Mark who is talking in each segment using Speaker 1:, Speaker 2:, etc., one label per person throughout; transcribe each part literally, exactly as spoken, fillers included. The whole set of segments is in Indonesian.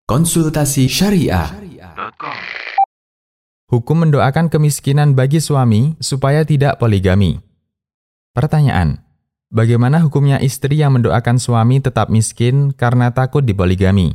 Speaker 1: Konsultasi Syariah.
Speaker 2: Hukum mendoakan kemiskinan bagi suami supaya tidak poligami. Pertanyaan: bagaimana hukumnya istri yang mendoakan suami tetap miskin karena takut dipoligami?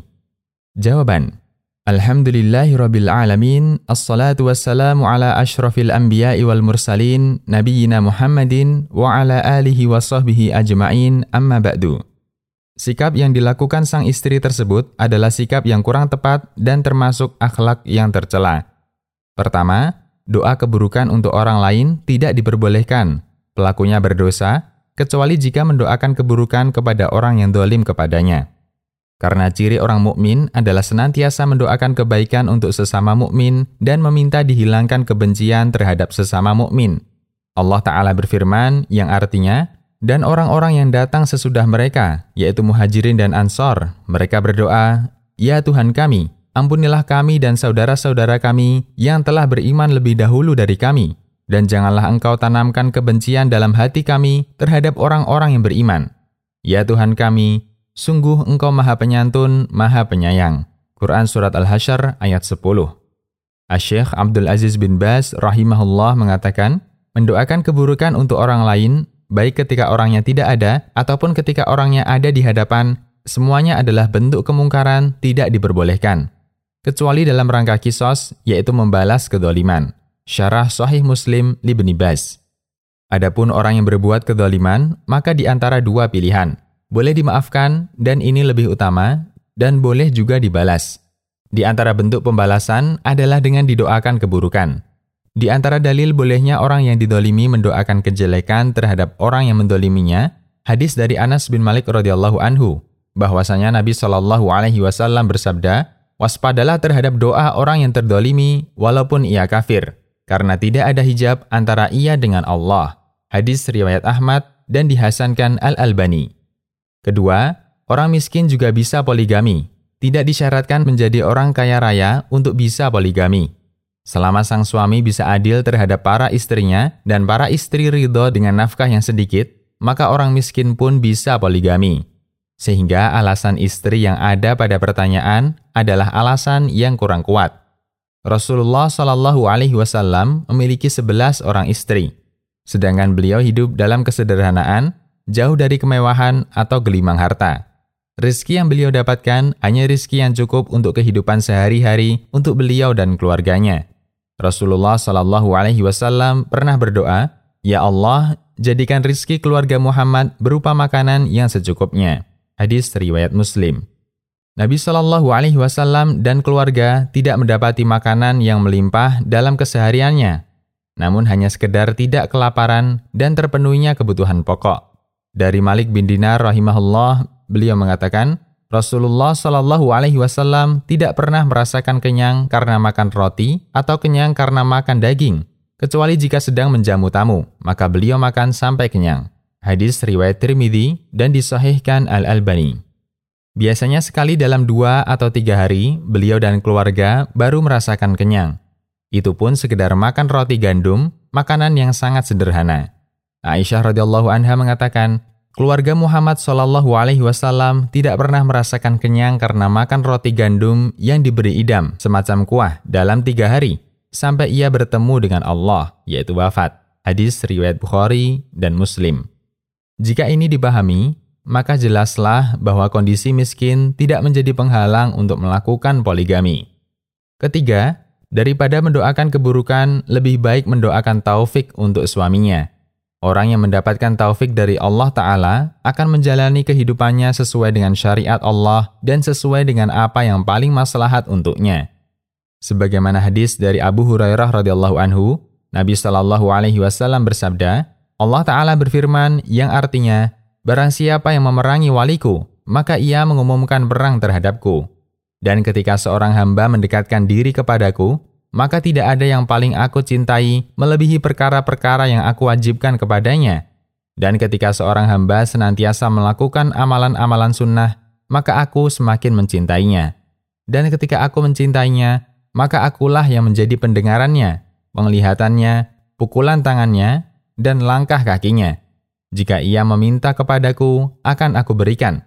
Speaker 2: Jawaban: Alhamdulillahirabbil alamin, assalatu wassalamu ala asyrafil anbiya'i wal mursalin, nabiyyina Muhammadin wa ala alihi wa sahbihi ajma'in, amma ba'du. Sikap yang dilakukan sang istri tersebut adalah sikap yang kurang tepat dan termasuk akhlak yang tercela. Pertama, doa keburukan untuk orang lain tidak diperbolehkan. Pelakunya berdosa, kecuali jika mendoakan keburukan kepada orang yang zalim kepadanya. Karena ciri orang mukmin adalah senantiasa mendoakan kebaikan untuk sesama mukmin dan meminta dihilangkan kebencian terhadap sesama mukmin. Allah Ta'ala berfirman yang artinya, dan orang-orang yang datang sesudah mereka, yaitu muhajirin dan ansor, mereka berdoa, "Ya Tuhan kami, ampunilah kami dan saudara-saudara kami yang telah beriman lebih dahulu dari kami, dan janganlah Engkau tanamkan kebencian dalam hati kami terhadap orang-orang yang beriman. Ya Tuhan kami, sungguh Engkau Maha Penyantun, Maha Penyayang." Quran Surat Al-Hasyr ayat sepuluh. Asy-Syaikh Abdul Aziz bin Baz rahimahullah mengatakan, mendoakan keburukan untuk orang lain, baik ketika orangnya tidak ada ataupun ketika orangnya ada di hadapan, semuanya adalah bentuk kemungkaran, tidak diperbolehkan. Kecuali dalam rangka kisos, yaitu membalas kedzaliman. Syarah Sahih Muslim Ibnu Baz. Adapun orang yang berbuat kedzaliman, maka di antara dua pilihan, boleh dimaafkan dan ini lebih utama, dan boleh juga dibalas. Di antara bentuk pembalasan adalah dengan didoakan keburukan. Di antara dalil bolehnya orang yang didolimi mendoakan kejelekan terhadap orang yang mendoliminya, hadis dari Anas bin Malik radhiyallahu anhu, bahwasanya Nabi shallallahu alaihi wasallam bersabda, "Waspadalah terhadap doa orang yang terdolimi walaupun ia kafir, karena tidak ada hijab antara ia dengan Allah." Hadis riwayat Ahmad dan dihasankan Al-Albani. Kedua, orang miskin juga bisa poligami. Tidak disyaratkan menjadi orang kaya raya untuk bisa poligami. Selama sang suami bisa adil terhadap para istrinya dan para istri ridho dengan nafkah yang sedikit, maka orang miskin pun bisa poligami. Sehingga alasan istri yang ada pada pertanyaan adalah alasan yang kurang kuat. Rasulullah shallallahu alaihi wasallam memiliki sebelas orang istri, sedangkan beliau hidup dalam kesederhanaan, jauh dari kemewahan atau gelimang harta. Rizki yang beliau dapatkan hanya rizki yang cukup untuk kehidupan sehari-hari untuk beliau dan keluarganya. Rasulullah shallallahu alaihi wasallam pernah berdoa, "Ya Allah, jadikan rizki keluarga Muhammad berupa makanan yang secukupnya." Hadis riwayat Muslim. Nabi shallallahu alaihi wasallam dan keluarga tidak mendapati makanan yang melimpah dalam kesehariannya, namun hanya sekedar tidak kelaparan dan terpenuhinya kebutuhan pokok. Dari Malik bin Dinar rahimahullah, beliau mengatakan, Rasulullah shallallahu alaihi wasallam tidak pernah merasakan kenyang karena makan roti atau kenyang karena makan daging, kecuali jika sedang menjamu tamu, maka beliau makan sampai kenyang. Hadis riwayat Tirmidzi dan disahihkan Al-Albani. Biasanya sekali dalam dua atau tiga hari, beliau dan keluarga baru merasakan kenyang. Itu pun sekedar makan roti gandum, makanan yang sangat sederhana. Aisyah radhiyallahu anha mengatakan, keluarga Muhammad shallallahu alaihi wasallam tidak pernah merasakan kenyang karena makan roti gandum yang diberi idam, semacam kuah, dalam tiga hari, sampai ia bertemu dengan Allah, yaitu wafat. Hadis riwayat Bukhari dan Muslim. Jika ini dipahami, maka jelaslah bahwa kondisi miskin tidak menjadi penghalang untuk melakukan poligami. Ketiga, daripada mendoakan keburukan, lebih baik mendoakan taufik untuk suaminya. Orang yang mendapatkan taufik dari Allah Ta'ala akan menjalani kehidupannya sesuai dengan syariat Allah dan sesuai dengan apa yang paling maslahat untuknya. Sebagaimana hadis dari Abu Hurairah radhiyallahu anhu, Nabi shallallahu alaihi wasallam bersabda, Allah Ta'ala berfirman yang artinya, "Barang siapa yang memerangi waliku, maka ia mengumumkan perang terhadapku. Dan ketika seorang hamba mendekatkan diri kepadaku, maka tidak ada yang paling aku cintai melebihi perkara-perkara yang aku wajibkan kepadanya. Dan ketika seorang hamba senantiasa melakukan amalan-amalan sunnah, maka aku semakin mencintainya. Dan ketika aku mencintainya, maka akulah yang menjadi pendengarannya, penglihatannya, pukulan tangannya, dan langkah kakinya. Jika ia meminta kepadaku, akan aku berikan.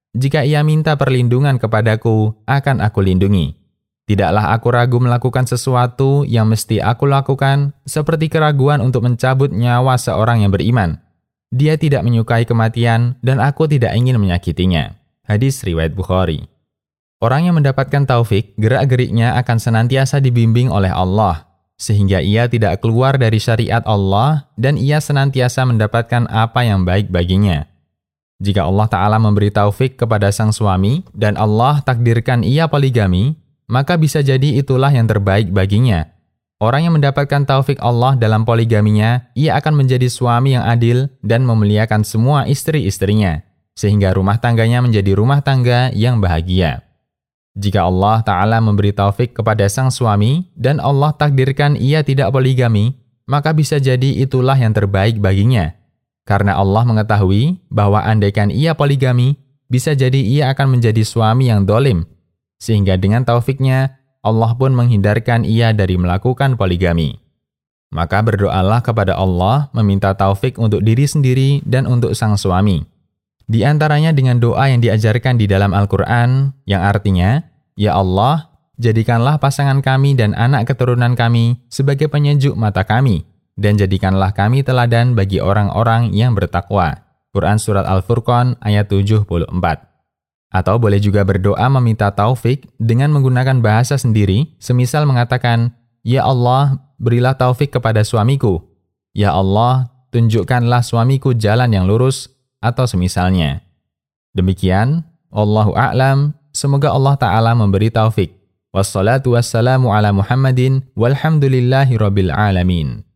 Speaker 2: Jika ia minta perlindungan kepadaku, akan aku lindungi. Tidaklah aku ragu melakukan sesuatu yang mesti aku lakukan, seperti keraguan untuk mencabut nyawa seorang yang beriman. Dia tidak menyukai kematian, dan aku tidak ingin menyakitinya. Hadis riwayat Bukhari. Orang yang mendapatkan taufik, gerak-geriknya akan senantiasa dibimbing oleh Allah, sehingga ia tidak keluar dari syariat Allah, dan ia senantiasa mendapatkan apa yang baik baginya. Jika Allah Ta'ala memberi taufik kepada sang suami, dan Allah takdirkan ia poligami, maka bisa jadi itulah yang terbaik baginya. Orang yang mendapatkan taufik Allah dalam poligaminya, ia akan menjadi suami yang adil dan memuliakan semua istri-istrinya, sehingga rumah tangganya menjadi rumah tangga yang bahagia. Jika Allah Ta'ala memberi taufik kepada sang suami, dan Allah takdirkan ia tidak poligami, maka bisa jadi itulah yang terbaik baginya. Karena Allah mengetahui bahwa andaikan ia poligami, bisa jadi ia akan menjadi suami yang dolim, sehingga dengan taufiknya, Allah pun menghindarkan ia dari melakukan poligami. Maka berdoalah kepada Allah meminta taufik untuk diri sendiri dan untuk sang suami. Di antaranya dengan doa yang diajarkan di dalam Al-Quran, yang artinya, Ya Allah, jadikanlah pasangan kami dan anak keturunan kami sebagai penyejuk mata kami, dan jadikanlah kami teladan bagi orang-orang yang bertakwa. Quran Surat Al-Furqan ayat tujuh puluh empat. Atau boleh juga berdoa meminta taufik dengan menggunakan bahasa sendiri, semisal mengatakan, Ya Allah, berilah taufik kepada suamiku. Ya Allah, tunjukkanlah suamiku jalan yang lurus, atau semisalnya. Demikian, Wallahu a'lam, semoga Allah Ta'ala memberi taufik. Wassalatu wassalamu ala Muhammadin, walhamdulillahi rabbil alamin.